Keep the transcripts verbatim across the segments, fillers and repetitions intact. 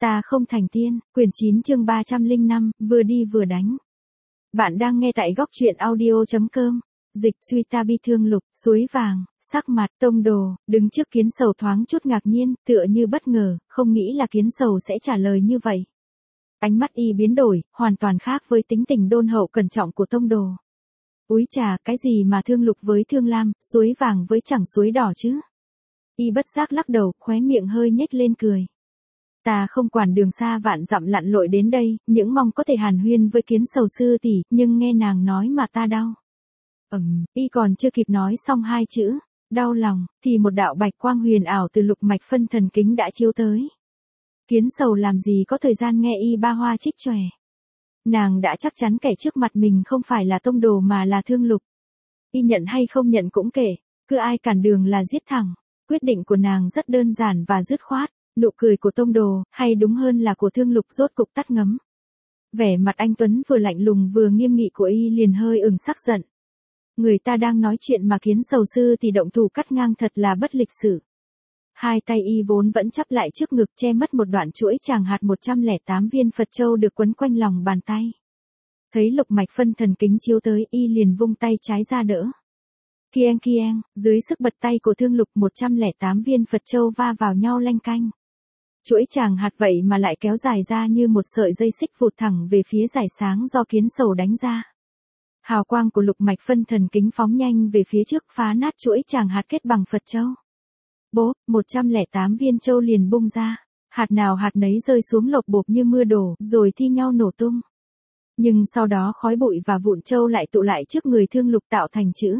Ta không thành tiên, quyển chín chương ba trăm lẻ năm, vừa đi vừa đánh. Bạn đang nghe tại góc truyện audio chấm com. Dịch suy ta bi thương lục, suối vàng, sắc mặt, tông đồ, đứng trước Kiến Sầu thoáng chút ngạc nhiên, tựa như bất ngờ, không nghĩ là Kiến Sầu sẽ trả lời như vậy. Ánh mắt y biến đổi, hoàn toàn khác với tính tình đôn hậu cẩn trọng của tông đồ. Úi trà, cái gì mà thương lục với thương lam, suối vàng với chẳng suối đỏ chứ? Y bất giác lắc đầu, khóe miệng hơi nhếch lên cười. Ta không quản đường xa vạn dặm lặn lội đến đây, những mong có thể hàn huyên với Kiến Sầu sư tỷ, nhưng nghe nàng nói mà ta đau. Ừm, y còn chưa kịp nói xong hai chữ, đau lòng, thì một đạo bạch quang huyền ảo từ lục mạch phân thần kính đã chiếu tới. Kiến Sầu làm gì có thời gian nghe y ba hoa trích chòe. Nàng đã chắc chắn kẻ trước mặt mình không phải là tông đồ mà là thương lục. Y nhận hay không nhận cũng kể, cứ ai cản đường là giết thẳng. Quyết định của nàng rất đơn giản và dứt khoát. Nụ cười của tông đồ, hay đúng hơn là của thương lục rốt cục tắt ngấm. Vẻ mặt anh Tuấn vừa lạnh lùng vừa nghiêm nghị của y liền hơi ửng sắc giận. Người ta đang nói chuyện mà Kiến Sầu sư thì động thủ cắt ngang thật là bất lịch sự. Hai tay y vốn vẫn chắp lại trước ngực che mất một đoạn chuỗi tràng hạt một trăm lẻ tám viên Phật châu được quấn quanh lòng bàn tay. Thấy lục mạch phân thần kính chiếu tới y liền vung tay trái ra đỡ. Kieng kieng, dưới sức bật tay của thương lục một trăm lẻ tám viên Phật châu va vào nhau lanh canh. Chuỗi tràng hạt vậy mà lại kéo dài ra như một sợi dây xích vụt thẳng về phía dải sáng do Kiến Sầu đánh ra. Hào quang của lục mạch phân thần kính phóng nhanh về phía trước phá nát chuỗi tràng hạt kết bằng Phật châu. Bốp, một trăm lẻ tám viên châu liền bung ra, hạt nào hạt nấy rơi xuống lộc bộp như mưa đổ, rồi thi nhau nổ tung. Nhưng sau đó khói bụi và vụn châu lại tụ lại trước người thương lục tạo thành chữ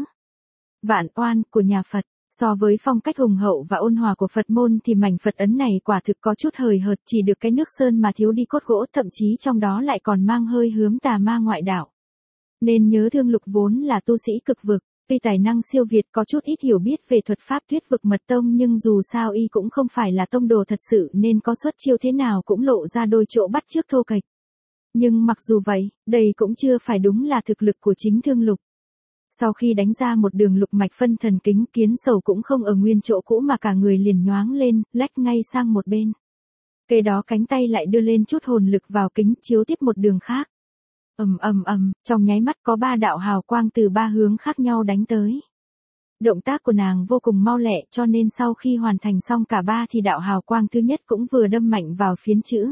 Vạn Oan của nhà Phật. So với phong cách hùng hậu và ôn hòa của Phật môn thì mảnh Phật ấn này quả thực có chút hời hợt, chỉ được cái nước sơn mà thiếu đi cốt gỗ, thậm chí trong đó lại còn mang hơi hướng tà ma ngoại đạo. Nên nhớ thương lục vốn là tu sĩ cực vực, tuy tài năng siêu việt có chút ít hiểu biết về thuật pháp thuyết vực mật tông nhưng dù sao y cũng không phải là tông đồ thật sự nên có xuất chiêu thế nào cũng lộ ra đôi chỗ bắt chước thô kệch. Nhưng mặc dù vậy, đây cũng chưa phải đúng là thực lực của chính thương lục. Sau khi đánh ra một đường lục mạch phân thần kính, Kiến Sầu cũng không ở nguyên chỗ cũ mà cả người liền nhoáng lên, lách ngay sang một bên. Kế đó cánh tay lại đưa lên chút hồn lực vào kính chiếu tiếp một đường khác. Ầm ầm ầm, trong nháy mắt có ba đạo hào quang từ ba hướng khác nhau đánh tới. Động tác của nàng vô cùng mau lẹ cho nên sau khi hoàn thành xong cả ba thì đạo hào quang thứ nhất cũng vừa đâm mạnh vào phiến chữ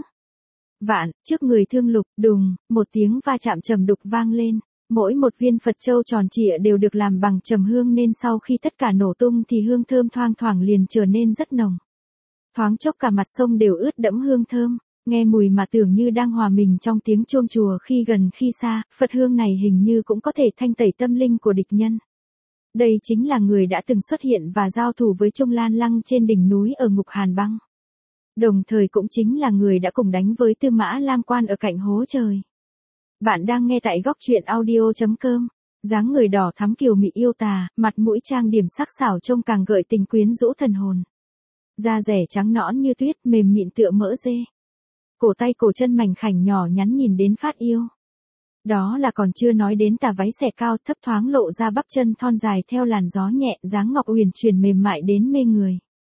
Vạn, trước người thương lục, đùng, một tiếng va chạm trầm đục vang lên. Mỗi một viên Phật châu tròn trịa đều được làm bằng trầm hương nên sau khi tất cả nổ tung thì hương thơm thoang thoảng liền trở nên rất nồng. Thoáng chốc cả mặt sông đều ướt đẫm hương thơm, nghe mùi mà tưởng như đang hòa mình trong tiếng chuông chùa khi gần khi xa, Phật hương này hình như cũng có thể thanh tẩy tâm linh của địch nhân. Đây chính là người đã từng xuất hiện và giao thủ với Trung Lan Lăng trên đỉnh núi ở Ngục Hàn Băng. Đồng thời cũng chính là người đã cùng đánh với Tư Mã Lam Quan ở cạnh hố trời. Bạn đang nghe tại góc truyện audio chấm com. Dáng người đỏ thắm kiều mị yêu tà, mặt mũi trang điểm sắc sảo trông càng gợi tình quyến rũ thần hồn. Da rẻ trắng nõn như tuyết, mềm mịn tựa mỡ dê. Cổ tay cổ chân mảnh khảnh nhỏ nhắn nhìn đến phát yêu. Đó là còn chưa nói đến tà váy xẻ cao thấp thoáng lộ ra bắp chân thon dài theo làn gió nhẹ, dáng ngọc huyền chuyển mềm mại đến mê người.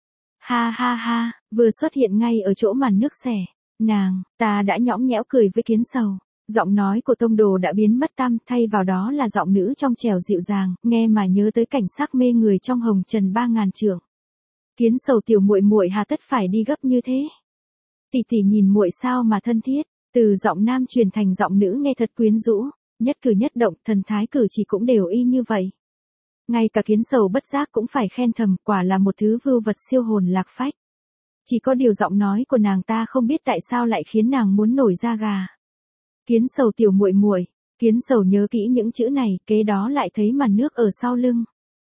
Ha ha ha, vừa xuất hiện ngay ở chỗ màn nước xẻ, nàng, ta đã nhõng nhẽo cười với Kiến Sầu. Giọng nói của tông đồ đã biến mất tăm, thay vào đó là giọng nữ trong trẻo dịu dàng, nghe mà nhớ tới cảnh sắc mê người trong hồng trần ba ngàn trượng. Kiến Sầu tiểu muội muội hà tất phải đi gấp như thế? Tỷ tỷ nhìn muội sao mà thân thiết, từ giọng nam truyền thành giọng nữ nghe thật quyến rũ, nhất cử nhất động, thần thái cử chỉ cũng đều y như vậy. Ngay cả Kiến Sầu bất giác cũng phải khen thầm, quả là một thứ vưu vật siêu hồn lạc phách. Chỉ có điều giọng nói của nàng ta không biết tại sao lại khiến nàng muốn nổi da gà. Kiến Sầu tiểu muội muội, Kiến Sầu nhớ kỹ những chữ này, kế đó lại thấy màn nước ở sau lưng.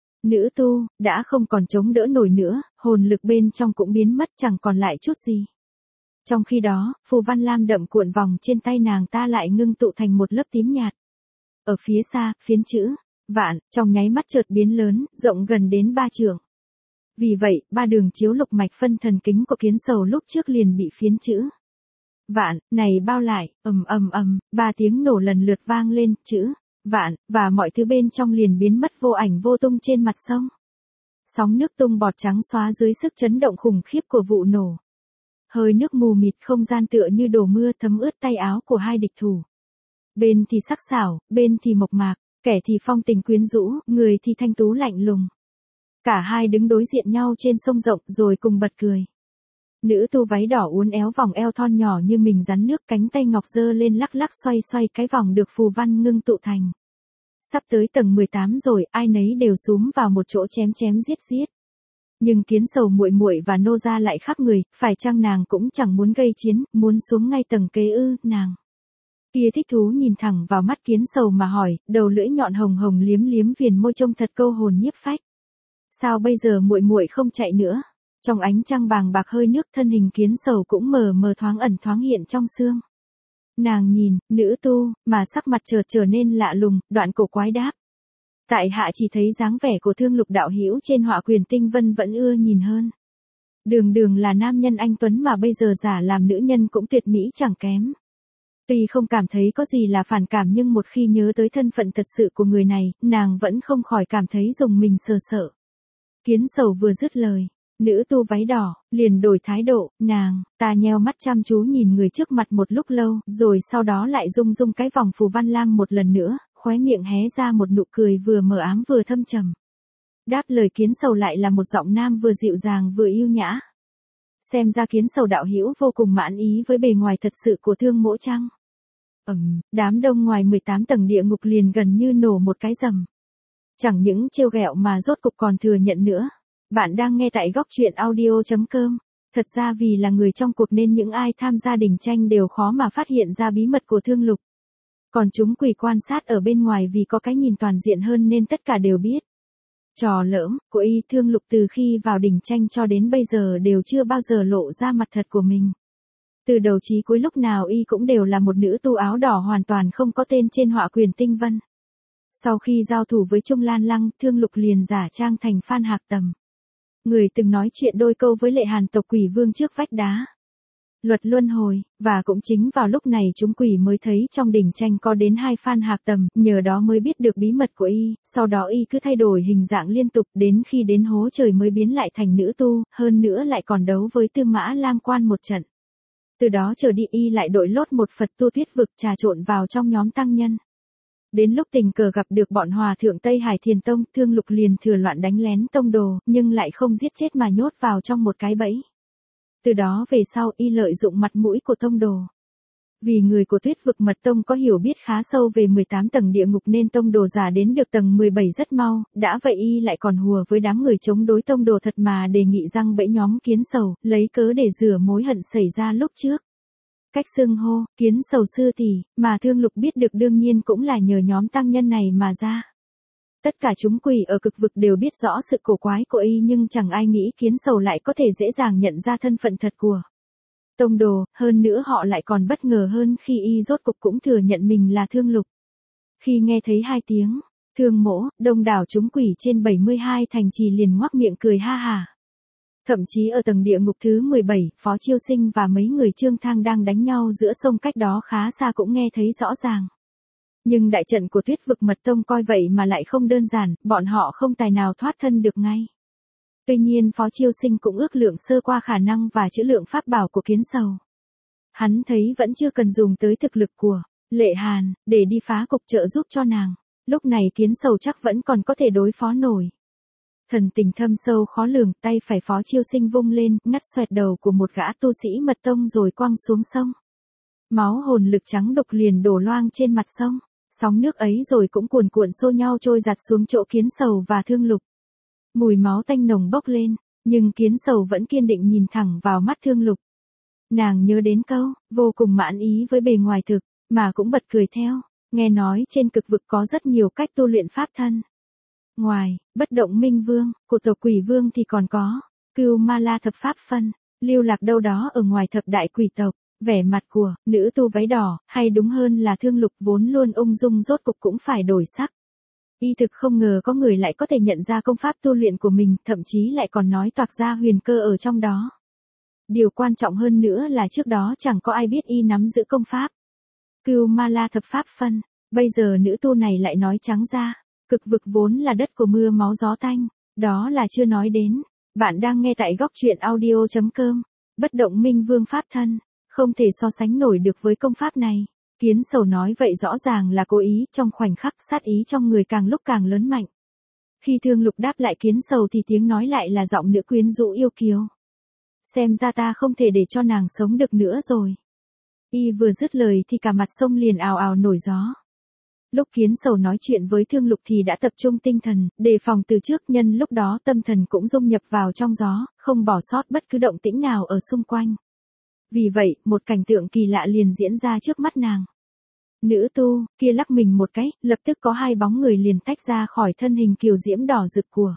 Nữ tu, đã không còn chống đỡ nổi nữa, hồn lực bên trong cũng biến mất chẳng còn lại chút gì. Trong khi đó, phù văn lam đậm cuộn vòng trên tay nàng ta lại ngưng tụ thành một lớp tím nhạt. Ở phía xa, phiến chữ Vạn, trong nháy mắt chợt biến lớn, rộng gần đến ba trượng. Vì vậy, ba đường chiếu lục mạch phân thần kính của Kiến Sầu lúc trước liền bị phiến chữ Vạn này bao lại, ầm ầm ầm, ba tiếng nổ lần lượt vang lên, chữ Vạn và mọi thứ bên trong liền biến mất vô ảnh vô tung trên mặt sông. Sóng nước tung bọt trắng xóa dưới sức chấn động khủng khiếp của vụ nổ. hơi nước mù mịt không gian tựa như đổ mưa thấm ướt tay áo của hai địch thủ. Bên thì sắc sảo, bên thì mộc mạc, kẻ thì phong tình quyến rũ, người thì thanh tú lạnh lùng. Cả hai đứng đối diện nhau trên sông rộng rồi cùng bật cười. Nữ tu váy đỏ uốn éo vòng eo thon nhỏ như mình rắn nước, cánh tay ngọc giơ lên lắc lắc xoay xoay cái vòng được phù văn ngưng tụ thành. Sắp tới tầng mười tám rồi, ai nấy đều xúm vào một chỗ chém chém giết giết. Nhưng Kiến Sầu muội muội và nô gia lại khác người, phải chăng nàng cũng chẳng muốn gây chiến, muốn xuống ngay tầng kế ư, nàng. Kia thích thú nhìn thẳng vào mắt Kiến Sầu mà hỏi, đầu lưỡi nhọn hồng hồng liếm liếm viền môi trông thật câu hồn nhiếp phách. Sao bây giờ muội muội không chạy nữa? Trong ánh trăng bàng bạc hơi nước, thân hình Kiến Sầu cũng mờ mờ thoáng ẩn thoáng hiện trong sương. Nàng nhìn, nữ tu, mà sắc mặt chợt trở nên lạ lùng, đoạn cổ quái đáp. Tại hạ chỉ thấy dáng vẻ của Thương Lục đạo hữu trên Họa Quyền Tinh Vân vẫn ưa nhìn hơn. Đường đường là nam nhân anh tuấn mà bây giờ giả làm nữ nhân cũng tuyệt mỹ chẳng kém. Tuy không cảm thấy có gì là phản cảm nhưng một khi nhớ tới thân phận thật sự của người này, nàng vẫn không khỏi cảm thấy rùng mình sờ sợ. Kiến Sầu vừa dứt lời, nữ tu váy đỏ liền đổi thái độ, nàng, ta nheo mắt chăm chú nhìn người trước mặt một lúc lâu, rồi sau đó lại rung rung cái vòng phù văn lam một lần nữa, khóe miệng hé ra một nụ cười vừa mờ ám vừa thâm trầm. Đáp lời Kiến Sầu lại là một giọng nam vừa dịu dàng vừa yêu nhã. Xem ra Kiến Sầu đạo hữu vô cùng mãn ý với bề ngoài thật sự của Thương mỗ chăng? Ừm, đám đông ngoài mười tám tầng địa ngục liền gần như nổ một cái rầm. Chẳng những trêu ghẹo mà rốt cục còn thừa nhận nữa. Bạn đang nghe tại góc truyện audio chấm com. Thật ra vì là người trong cuộc nên những ai tham gia đỉnh tranh đều khó mà phát hiện ra bí mật của Thương Lục. Còn chúng quỳ quan sát ở bên ngoài vì có cái nhìn toàn diện hơn nên tất cả đều biết. Trò lỡm của y Thương Lục từ khi vào đỉnh tranh cho đến bây giờ đều chưa bao giờ lộ ra mặt thật của mình. Từ đầu chí cuối lúc nào y cũng đều là một nữ tu áo đỏ hoàn toàn không có tên trên Họa Quyền Tinh Vân. Sau khi giao thủ với Trung Lan Lăng, Thương Lục liền giả trang thành Phan Hạc Tầm. Người từng nói chuyện đôi câu với Lệ Hàn tộc quỷ vương trước vách đá. Luật luân hồi, và cũng chính vào lúc này chúng quỷ mới thấy trong đỉnh tranh có đến hai Phan Hạc Tầm, nhờ đó mới biết được bí mật của y, sau đó y cứ thay đổi hình dạng liên tục đến khi đến hố trời mới biến lại thành nữ tu, hơn nữa lại còn đấu với Tư Mã Lam Quan một trận. Từ đó trở đi y lại đội lốt một Phật tu thuyết vực trà trộn vào trong nhóm tăng nhân. Đến lúc tình cờ gặp được bọn hòa thượng Tây Hải Thiền Tông, Thương Lục liền thừa loạn đánh lén tông đồ, nhưng lại không giết chết mà nhốt vào trong một cái bẫy. Từ đó về sau y lợi dụng mặt mũi của tông đồ. Vì người của Tuyết vực mật tông có hiểu biết khá sâu về mười tám tầng địa ngục nên tông đồ giả đến được tầng mười bảy rất mau, đã vậy y lại còn hùa với đám người chống đối tông đồ thật mà đề nghị răng bẫy nhóm Kiến Sầu, lấy cớ để rửa mối hận xảy ra lúc trước. Cách xưng hô, Kiến Sầu sư tỷ, mà Thương Lục biết được đương nhiên cũng là nhờ nhóm tăng nhân này mà ra. Tất cả chúng quỷ ở cực vực đều biết rõ sự cổ quái của y nhưng chẳng ai nghĩ Kiến Sầu lại có thể dễ dàng nhận ra thân phận thật của tông đồ, hơn nữa họ lại còn bất ngờ hơn khi y rốt cục cũng thừa nhận mình là Thương Lục. Khi nghe thấy hai tiếng, Thương mỗ, đông đảo chúng quỷ trên bảy mươi hai thành trì liền ngoác miệng cười ha hả. Thậm chí ở tầng địa ngục thứ mười bảy, Phó Chiêu Sinh và mấy người Trương Thang đang đánh nhau giữa sông cách đó khá xa cũng nghe thấy rõ ràng. Nhưng đại trận của Tuyết vực mật tông coi vậy mà lại không đơn giản, bọn họ không tài nào thoát thân được ngay. Tuy nhiên Phó Chiêu Sinh cũng ước lượng sơ qua khả năng và chữ lượng pháp bảo của Kiến Sầu. Hắn thấy vẫn chưa cần dùng tới thực lực của Lệ Hàn để đi phá cục trợ giúp cho nàng. Lúc này Kiến Sầu chắc vẫn còn có thể đối phó nổi. Thần tình thâm sâu khó lường, tay phải Phó Chiêu Sinh vung lên, ngắt xoẹt đầu của một gã tu sĩ mật tông rồi quăng xuống sông. Máu hồn lực trắng đục liền đổ loang trên mặt sông. Sóng nước ấy rồi cũng cuồn cuộn xô nhau trôi giặt xuống chỗ Kiến Sầu và Thương Lục. Mùi máu tanh nồng bốc lên, nhưng Kiến Sầu vẫn kiên định nhìn thẳng vào mắt Thương Lục. Nàng nhớ đến câu, vô cùng mãn ý với bề ngoài thực, mà cũng bật cười theo, nghe nói trên cực vực có rất nhiều cách tu luyện pháp thân. Ngoài, bất động minh vương, của tộc quỷ vương thì còn có, Cưu Ma La thập pháp phân, lưu lạc đâu đó ở ngoài thập đại quỷ tộc. Vẻ mặt của nữ tu váy đỏ, hay đúng hơn là Thương Lục vốn luôn ung dung rốt cục cũng phải đổi sắc. Y thực không ngờ có người lại có thể nhận ra công pháp tu luyện của mình, thậm chí lại còn nói toạc ra huyền cơ ở trong đó. Điều quan trọng hơn nữa là trước đó chẳng có ai biết y nắm giữ công pháp Cưu Ma La thập pháp phân, bây giờ nữ tu này lại nói trắng ra, cực vực vốn là đất của mưa máu gió tanh, đó là chưa nói đến. Bạn đang nghe tại góc truyện audio chấm com. Bất động minh vương pháp thân, không thể so sánh nổi được với công pháp này. Kiến Sầu nói vậy rõ ràng là cố ý, trong khoảnh khắc sát ý trong người càng lúc càng lớn mạnh. Khi Thương Lục đáp lại Kiến Sầu thì tiếng nói lại là giọng nữ quyến rũ yêu kiều. Xem ra ta không thể để cho nàng sống được nữa rồi. Y vừa dứt lời thì cả mặt sông liền ào ào nổi gió. Lúc Kiến Sầu nói chuyện với Thương Lục thì đã tập trung tinh thần, đề phòng từ trước, nhân lúc đó tâm thần cũng dung nhập vào trong gió, không bỏ sót bất cứ động tĩnh nào ở xung quanh. Vì vậy, một cảnh tượng kỳ lạ liền diễn ra trước mắt nàng. Nữ tu, kia lắc mình một cái, lập tức có hai bóng người liền tách ra khỏi thân hình kiều diễm đỏ rực của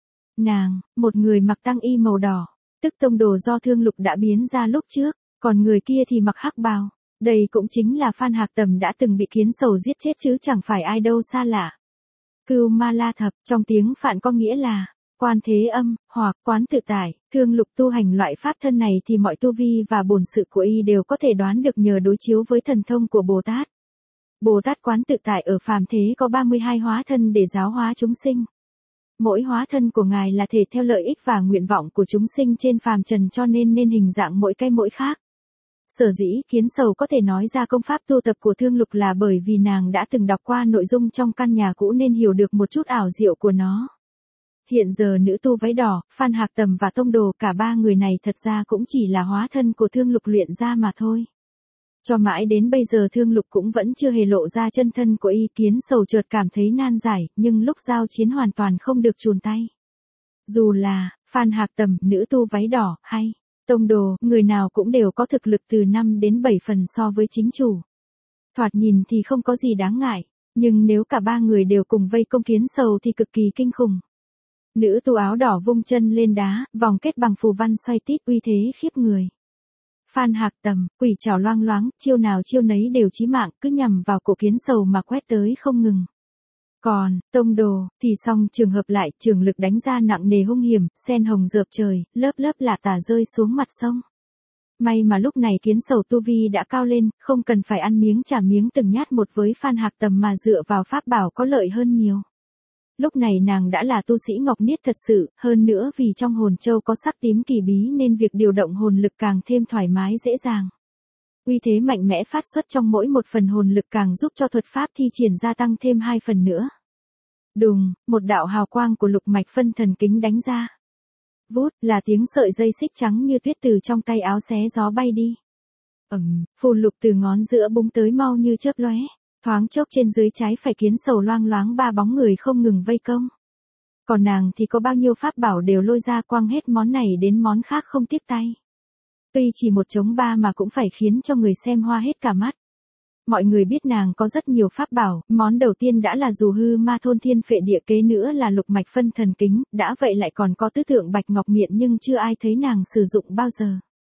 nàng, một người mặc tăng y màu đỏ, tức tông đồ do Thương Lục đã biến ra lúc trước, còn người kia thì mặc hắc bào. Đây cũng chính là Phan Hạc Tầm đã từng bị Kiến Sầu giết chết chứ chẳng phải ai đâu xa lạ. Cưu Ma La Thập, trong tiếng Phạn có nghĩa là quan thế âm, hoặc quán tự tại. Thương Lục tu hành loại pháp thân này thì mọi tu vi và bổn sự của y đều có thể đoán được nhờ đối chiếu với thần thông của Bồ Tát. Bồ Tát quán tự tại ở phàm thế có ba mươi hai hóa thân để giáo hóa chúng sinh. Mỗi hóa thân của ngài là thể theo lợi ích và nguyện vọng của chúng sinh trên phàm trần, cho nên nên hình dạng mỗi cái mỗi khác. Sở dĩ Kiến Sầu có thể nói ra công pháp tu tập của Thương Lục là bởi vì nàng đã từng đọc qua nội dung trong căn nhà cũ nên hiểu được một chút ảo diệu của nó. Hiện giờ nữ tu váy đỏ, Phan Hạc Tầm và Tông Đồ, cả ba người này thật ra cũng chỉ là hóa thân của Thương Lục luyện ra mà thôi. Cho mãi đến bây giờ Thương Lục cũng vẫn chưa hề lộ ra chân thân của y. Kiến Sầu chợt cảm thấy nan giải, nhưng lúc giao chiến hoàn toàn không được chùn tay. Dù là Phan Hạc Tầm, nữ tu váy đỏ, hay Tông Đồ, người nào cũng đều có thực lực từ năm đến bảy phần so với chính chủ. Thoạt nhìn thì không có gì đáng ngại, nhưng nếu cả ba người đều cùng vây công Kiến Sầu thì cực kỳ kinh khủng. Nữ tu áo đỏ vung chân lên đá, vòng kết bằng phù văn xoay tít, uy thế khiếp người. Phan Hạc Tầm, quỷ trảo loang loáng, chiêu nào chiêu nấy đều chí mạng, cứ nhằm vào cổ Kiến Sầu mà quét tới không ngừng. Còn, Tông Đồ, thì xong trường hợp lại, trường lực đánh ra nặng nề hung hiểm, sen hồng dợp trời, lớp lớp lạ tả rơi xuống mặt sông. May mà lúc này Kiến Sầu tu vi đã cao lên, không cần phải ăn miếng trả miếng từng nhát một với Phan Hạc Tầm mà dựa vào pháp bảo có lợi hơn nhiều. Lúc này nàng đã là tu sĩ Ngọc Niết thật sự, hơn nữa vì trong hồn châu có sắc tím kỳ bí nên việc điều động hồn lực càng thêm thoải mái dễ dàng. Uy thế mạnh mẽ phát xuất trong mỗi một phần hồn lực càng giúp cho thuật pháp thi triển gia tăng thêm hai phần nữa. Đùng, một đạo hào quang của lục mạch phân thần kính đánh ra. Vút, là tiếng sợi dây xích trắng như tuyết từ trong tay áo xé gió bay đi. Ầm, phù lục từ ngón giữa búng tới mau như chớp lóe. Thoáng chốc trên dưới trái phải Kiến Sầu loang loáng ba bóng người không ngừng vây công. Còn nàng thì có bao nhiêu pháp bảo đều lôi ra, quăng hết món này đến món khác không tiếc tay. Tuy chỉ một chống ba mà cũng phải khiến cho người xem hoa hết cả mắt. Mọi người biết nàng có rất nhiều pháp bảo, món đầu tiên đã là dù hư ma thôn thiên phệ địa, kế nữa là lục mạch phân thần kính, đã vậy lại còn có tứ tượng bạch ngọc miện, nhưng chưa ai thấy nàng sử dụng bao giờ.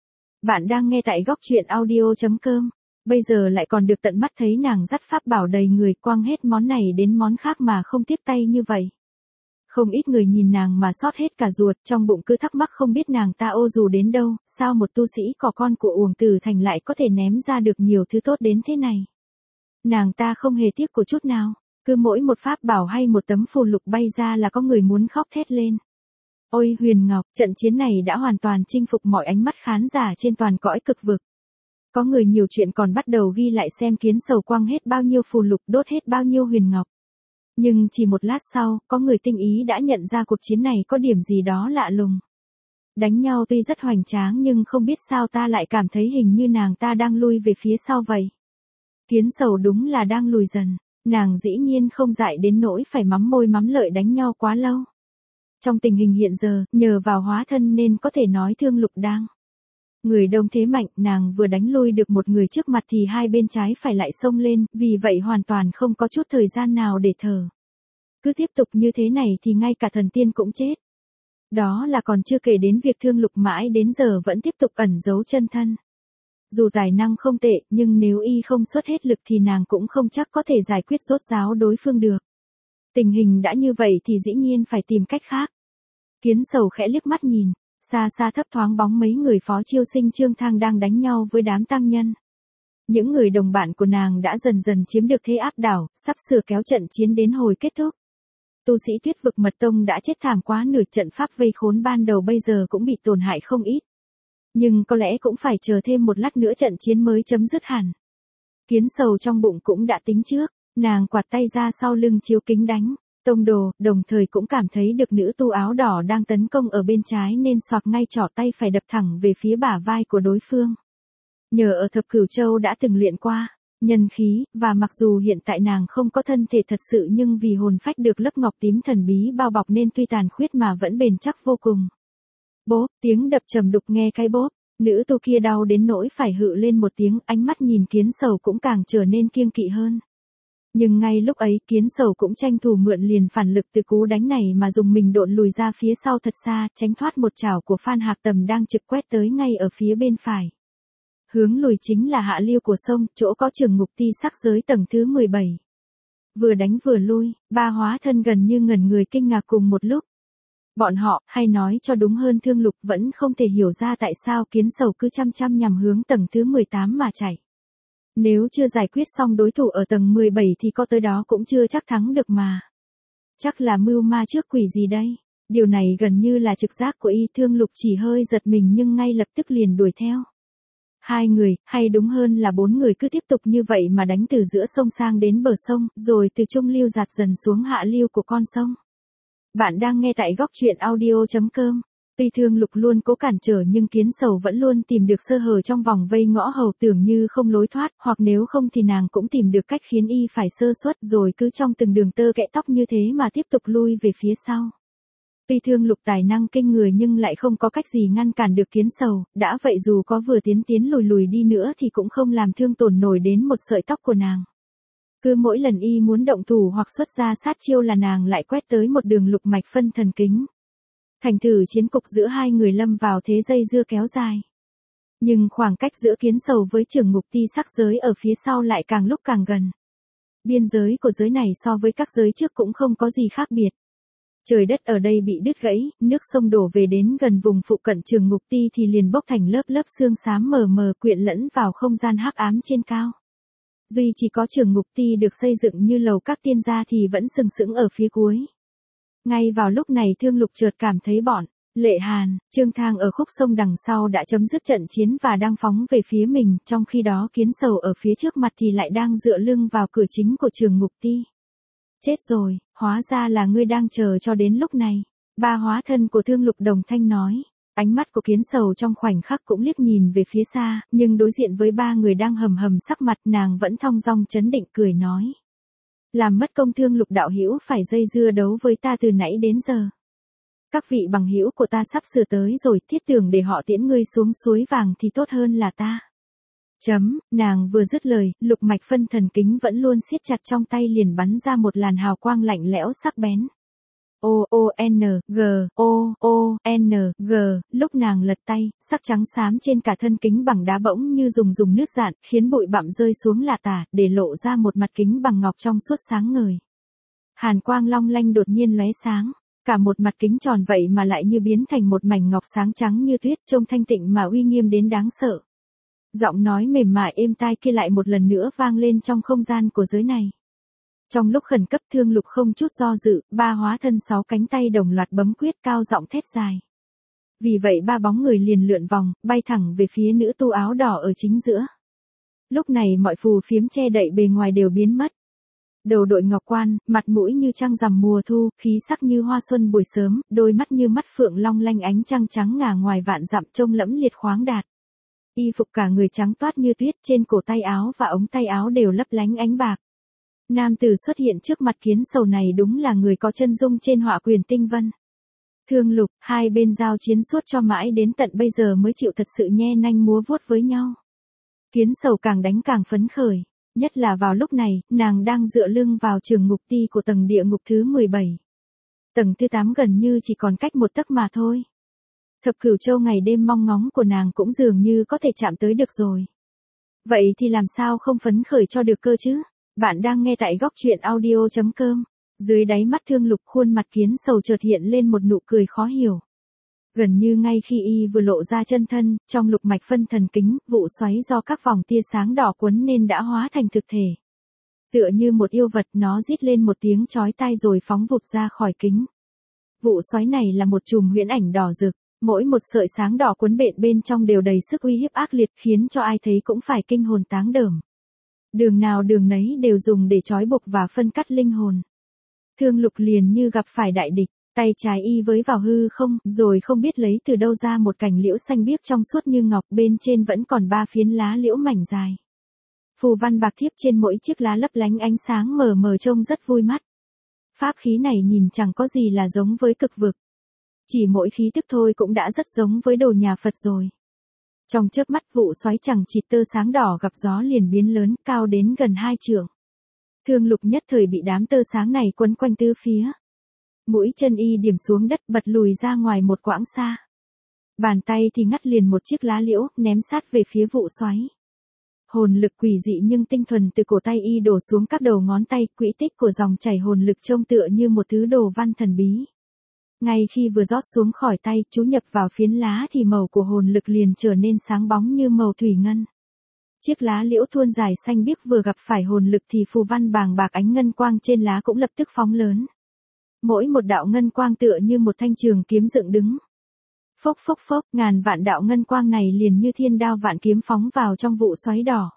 Bạn đang nghe tại góc truyện audio chấm com. Bây giờ lại còn được tận mắt thấy nàng dắt pháp bảo đầy người, quăng hết món này đến món khác mà không tiếc tay như vậy. Không ít người nhìn nàng mà xót hết cả ruột, trong bụng cứ thắc mắc không biết nàng ta ô dù đến đâu, sao một tu sĩ có con của Uổng Tử Thành lại có thể ném ra được nhiều thứ tốt đến thế này. Nàng ta không hề tiếc của chút nào, cứ mỗi một pháp bảo hay một tấm phù lục bay ra là có người muốn khóc thét lên. Ôi Huyền Ngọc, trận chiến này đã hoàn toàn chinh phục mọi ánh mắt khán giả trên toàn cõi cực vực. Có người nhiều chuyện còn bắt đầu ghi lại xem Kiến Sầu quăng hết bao nhiêu phù lục, đốt hết bao nhiêu huyền ngọc. Nhưng chỉ một lát sau, có người tinh ý đã nhận ra cuộc chiến này có điểm gì đó lạ lùng. Đánh nhau tuy rất hoành tráng nhưng không biết sao ta lại cảm thấy hình như nàng ta đang lui về phía sau vậy. Kiến Sầu đúng là đang lùi dần, nàng dĩ nhiên không dại đến nỗi phải mắm môi mắm lợi đánh nhau quá lâu. Trong tình hình hiện giờ, nhờ vào hóa thân nên có thể nói Thương Lục đang người đông thế mạnh, nàng vừa đánh lui được một người trước mặt thì hai bên trái phải lại xông lên, vì vậy hoàn toàn không có chút thời gian nào để thở. Cứ tiếp tục như thế này thì ngay cả thần tiên cũng chết. Đó là còn chưa kể đến việc Thương Lục mãi đến giờ vẫn tiếp tục ẩn giấu chân thân. Dù tài năng không tệ, nhưng nếu y không xuất hết lực thì nàng cũng không chắc có thể giải quyết rốt ráo đối phương được. Tình hình đã như vậy thì dĩ nhiên phải tìm cách khác. Kiến Sầu khẽ liếc mắt nhìn. Xa xa thấp thoáng bóng mấy người Phó Chiêu Sinh Trương Thang đang đánh nhau với đám tăng nhân. Những người đồng bạn của nàng đã dần dần chiếm được thế áp đảo, sắp sửa kéo trận chiến đến hồi kết thúc. Tu sĩ Tuyết Vực Mật Tông đã chết thảm quá, nửa trận pháp vây khốn ban đầu bây giờ cũng bị tổn hại không ít. Nhưng có lẽ cũng phải chờ thêm một lát nữa trận chiến mới chấm dứt hẳn. Kiến sầu trong bụng cũng đã tính trước, nàng quạt tay ra sau lưng chiếu kính đánh. Tông Đồ, đồng thời cũng cảm thấy được nữ tu áo đỏ đang tấn công ở bên trái nên xoạc ngay trỏ tay phải đập thẳng về phía bả vai của đối phương. Nhờ ở Thập Cửu Châu đã từng luyện qua, nhân khí, và mặc dù hiện tại nàng không có thân thể thật sự nhưng vì hồn phách được lớp ngọc tím thần bí bao bọc nên tuy tàn khuyết mà vẫn bền chắc vô cùng. Bốp, tiếng đập trầm đục nghe cái bốp, nữ tu kia đau đến nỗi phải hự lên một tiếng, ánh mắt nhìn Kiến Sầu cũng càng trở nên kiêng kỵ hơn. Nhưng ngay lúc ấy Kiến Sầu cũng tranh thủ mượn liền phản lực từ cú đánh này mà dùng mình độn lùi ra phía sau thật xa, tránh thoát một chảo của Phan Hạc Tầm đang trực quét tới ngay ở phía bên phải. Hướng lùi chính là hạ lưu của sông, chỗ có trường ngục ti sắc giới tầng thứ mười bảy. Vừa đánh vừa lui, ba hóa thân gần như ngẩn người kinh ngạc cùng một lúc. Bọn họ, hay nói cho đúng hơn Thương Lục vẫn không thể hiểu ra tại sao Kiến Sầu cứ chăm chăm nhằm hướng tầng thứ mười tám mà chạy. Nếu chưa giải quyết xong đối thủ ở tầng mười bảy thì có tới đó cũng chưa chắc thắng được mà. Chắc là mưu ma trước quỷ gì đây? Điều này gần như là trực giác của y. Thương Lục chỉ hơi giật mình nhưng ngay lập tức liền đuổi theo. Hai người, hay đúng hơn là bốn người cứ tiếp tục như vậy mà đánh từ giữa sông sang đến bờ sông, rồi từ trung lưu dạt dần xuống hạ lưu của con sông. Bạn đang nghe tại góc truyện audio chấm com. Tuy Thương Lục luôn cố cản trở nhưng Kiến Sầu vẫn luôn tìm được sơ hở trong vòng vây ngõ hầu tưởng như không lối thoát, hoặc nếu không thì nàng cũng tìm được cách khiến y phải sơ suất rồi cứ trong từng đường tơ kẽ tóc như thế mà tiếp tục lui về phía sau. Tuy Thương Lục tài năng kinh người nhưng lại không có cách gì ngăn cản được Kiến Sầu, đã vậy dù có vừa tiến tiến lùi lùi đi nữa thì cũng không làm thương tổn nổi đến một sợi tóc của nàng. Cứ mỗi lần y muốn động thủ hoặc xuất ra sát chiêu là nàng lại quét tới một đường lục mạch phân thần kính. Thành thử chiến cục giữa hai người lâm vào thế dây dưa kéo dài. Nhưng khoảng cách giữa Kiến Sầu với trường ngục ti sắc giới ở phía sau lại càng lúc càng gần. Biên giới của giới này so với các giới trước cũng không có gì khác biệt. Trời đất ở đây bị đứt gãy, nước sông đổ về đến gần vùng phụ cận trường ngục ti thì liền bốc thành lớp lớp sương xám mờ mờ quyện lẫn vào không gian hắc ám trên cao. Duy chỉ có trường ngục ti được xây dựng như lầu các tiên gia thì vẫn sừng sững ở phía cuối. Ngay vào lúc này Thương Lục chợt cảm thấy bọn Lệ Hàn, Trương Thang ở khúc sông đằng sau đã chấm dứt trận chiến và đang phóng về phía mình, trong khi đó Kiến Sầu ở phía trước mặt thì lại đang dựa lưng vào cửa chính của trường ngục ti. Chết rồi, hóa ra là ngươi đang chờ cho đến lúc này. Ba hóa thân của Thương Lục đồng thanh nói. Ánh mắt của Kiến Sầu trong khoảnh khắc cũng liếc nhìn về phía xa, nhưng đối diện với ba người đang hầm hầm sắc mặt nàng vẫn thong dong trấn định cười nói. Làm mất công Thương Lục đạo hữu phải dây dưa đấu với ta từ nãy đến giờ. Các vị bằng hữu của ta sắp sửa tới rồi, thiết tưởng để họ tiễn ngươi xuống suối vàng thì tốt hơn là ta. Chấm, nàng vừa dứt lời, lục mạch phân thần kính vẫn luôn siết chặt trong tay liền bắn ra một làn hào quang lạnh lẽo sắc bén. O O N G O O N G, lúc nàng lật tay, sắc trắng xám trên cả thân kính bằng đá bỗng như dùng dùng nước dạn, khiến bụi bặm rơi xuống lả tả, để lộ ra một mặt kính bằng ngọc trong suốt sáng ngời. Hàn quang long lanh đột nhiên lóe sáng, cả một mặt kính tròn vậy mà lại như biến thành một mảnh ngọc sáng trắng như tuyết, trông thanh tịnh mà uy nghiêm đến đáng sợ. Giọng nói mềm mại êm tai kia lại một lần nữa vang lên trong không gian của giới này. Trong lúc khẩn cấp Thương Lục không chút do dự, ba hóa thân sáu cánh tay đồng loạt bấm quyết cao giọng thét dài. Vì vậy ba bóng người liền lượn vòng, bay thẳng về phía nữ tu áo đỏ ở chính giữa. Lúc này mọi phù phiếm che đậy bề ngoài đều biến mất. Đầu đội ngọc quan, mặt mũi như trăng rằm mùa thu, khí sắc như hoa xuân buổi sớm, đôi mắt như mắt phượng long lanh ánh trăng trắng ngà ngoài vạn dặm trông lẫm liệt khoáng đạt. Y phục cả người trắng toát như tuyết, trên cổ tay áo và ống tay áo đều lấp lánh ánh bạc. Nam tử xuất hiện trước mặt Kiến Sầu này đúng là người có chân dung trên họa quyền tinh vân. Thương Lục, hai bên giao chiến suốt cho mãi đến tận bây giờ mới chịu thật sự nhe nanh múa vuốt với nhau. Kiến Sầu càng đánh càng phấn khởi, nhất là vào lúc này, nàng đang dựa lưng vào trường ngục ti của tầng địa ngục thứ mười bảy. Tầng thứ tám gần như chỉ còn cách một tấc mà thôi. Thập Cửu Châu ngày đêm mong ngóng của nàng cũng dường như có thể chạm tới được rồi. Vậy thì làm sao không phấn khởi cho được cơ chứ? Bạn đang nghe tại góc truyện audio chấm com. Dưới đáy mắt Thương Lục khuôn mặt Kiến Sầu chợt hiện lên một nụ cười khó hiểu. Gần như ngay khi y vừa lộ ra chân thân, trong lục mạch phân thần kính, vụ xoáy do các vòng tia sáng đỏ cuốn nên đã hóa thành thực thể. Tựa như một yêu vật nó rít lên một tiếng chói tai rồi phóng vụt ra khỏi kính. Vụ xoáy này là một chùm huyễn ảnh đỏ rực. Mỗi một sợi sáng đỏ cuốn bện bên trong đều đầy sức uy hiếp ác liệt khiến cho ai thấy cũng phải kinh hồn táng đờm. Đường nào đường nấy đều dùng để trói buộc và phân cắt linh hồn. Thương Lục liền như gặp phải đại địch, tay trái y với vào hư không, rồi không biết lấy từ đâu ra một cành liễu xanh biếc trong suốt như ngọc, bên trên vẫn còn ba phiến lá liễu mảnh dài. Phù văn bạc thiếp trên mỗi chiếc lá lấp lánh ánh sáng mờ mờ trông rất vui mắt. Pháp khí này nhìn chẳng có gì là giống với cực vực. Chỉ mỗi khí tức thôi cũng đã rất giống với đồ nhà Phật rồi. Trong chớp mắt vụ xoáy chẳng chịt tơ sáng đỏ gặp gió liền biến lớn, cao đến gần hai trượng. Thương Lục nhất thời bị đám tơ sáng này quấn quanh tứ phía. Mũi chân y điểm xuống đất, bật lùi ra ngoài một quãng xa. Bàn tay thì ngắt liền một chiếc lá liễu, ném sát về phía vụ xoáy. Hồn lực quỷ dị nhưng tinh thuần từ cổ tay y đổ xuống các đầu ngón tay, quỹ tích của dòng chảy hồn lực trông tựa như một thứ đồ văn thần bí. Ngay khi vừa rót xuống khỏi tay, chú nhập vào phiến lá thì màu của hồn lực liền trở nên sáng bóng như màu thủy ngân. Chiếc lá liễu thuôn dài xanh biếc vừa gặp phải hồn lực thì phù văn bàng bạc ánh ngân quang trên lá cũng lập tức phóng lớn. Mỗi một đạo ngân quang tựa như một thanh trường kiếm dựng đứng. Phốc phốc phốc, ngàn vạn đạo ngân quang này liền như thiên đao vạn kiếm phóng vào trong vụ xoáy đỏ.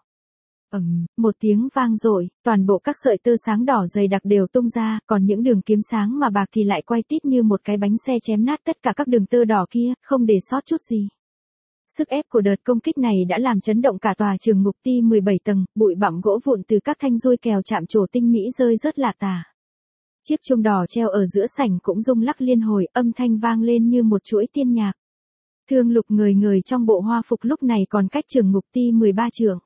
Ầm, một tiếng vang dội, toàn bộ các sợi tơ sáng đỏ dày đặc đều tung ra, còn những đường kiếm sáng mà bạc thì lại quay tít như một cái bánh xe chém nát tất cả các đường tơ đỏ kia, không để sót chút gì. Sức ép của đợt công kích này đã làm chấn động cả tòa trường ngục ti mười bảy tầng, bụi bặm gỗ vụn từ các thanh dôi kèo chạm trổ tinh mỹ rơi rớt lả tả. Chiếc chuông đỏ treo ở giữa sảnh cũng rung lắc liên hồi, âm thanh vang lên như một chuỗi tiên nhạc. Thương Lục người người trong bộ hoa phục lúc này còn cách trường ngục ti mười ba trượng.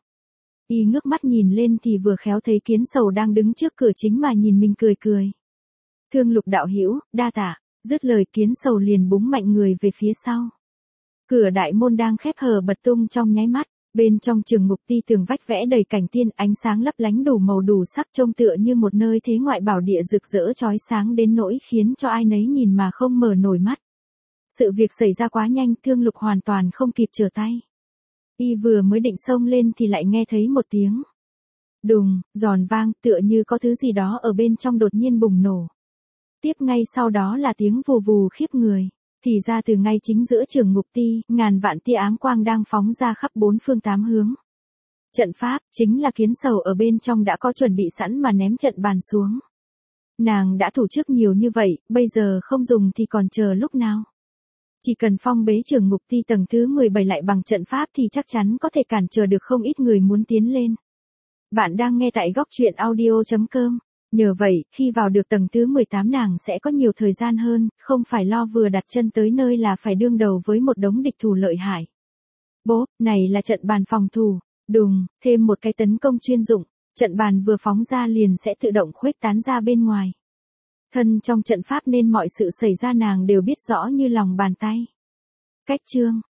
Y ngước mắt nhìn lên thì vừa khéo thấy Kiến Sầu đang đứng trước cửa chính mà nhìn mình cười cười. Thương Lục đạo hữu, đa tạ, dứt lời Kiến Sầu liền búng mạnh người về phía sau. Cửa đại môn đang khép hờ bật tung trong nháy mắt, bên trong trường ngục ti tường vách vẽ đầy cảnh tiên, ánh sáng lấp lánh đủ màu đủ sắc trông tựa như một nơi thế ngoại bảo địa rực rỡ chói sáng đến nỗi khiến cho ai nấy nhìn mà không mở nổi mắt. Sự việc xảy ra quá nhanh, Thương Lục hoàn toàn không kịp trở tay. Y vừa mới định xông lên thì lại nghe thấy một tiếng đùng, giòn vang, tựa như có thứ gì đó ở bên trong đột nhiên bùng nổ. Tiếp ngay sau đó là tiếng vù vù khiếp người. Thì ra từ ngay chính giữa trường ngục ti, ngàn vạn tia ám quang đang phóng ra khắp bốn phương tám hướng. Trận pháp, chính là Kiến Sầu ở bên trong đã có chuẩn bị sẵn mà ném trận bàn xuống. Nàng đã thủ trước nhiều như vậy, bây giờ không dùng thì còn chờ lúc nào. Chỉ cần phong bế trường ngục ti tầng thứ mười bảy lại bằng trận pháp thì chắc chắn có thể cản trở được không ít người muốn tiến lên. Bạn đang nghe tại góc truyện audio chấm com. Nhờ vậy, khi vào được tầng thứ mười tám nàng sẽ có nhiều thời gian hơn, không phải lo vừa đặt chân tới nơi là phải đương đầu với một đống địch thủ lợi hại. Bố, này là trận bàn phòng thủ, đùng, thêm một cái tấn công chuyên dụng, trận bàn vừa phóng ra liền sẽ tự động khuếch tán ra bên ngoài. Thân trong trận pháp nên mọi sự xảy ra nàng đều biết rõ như lòng bàn tay. Cách chương,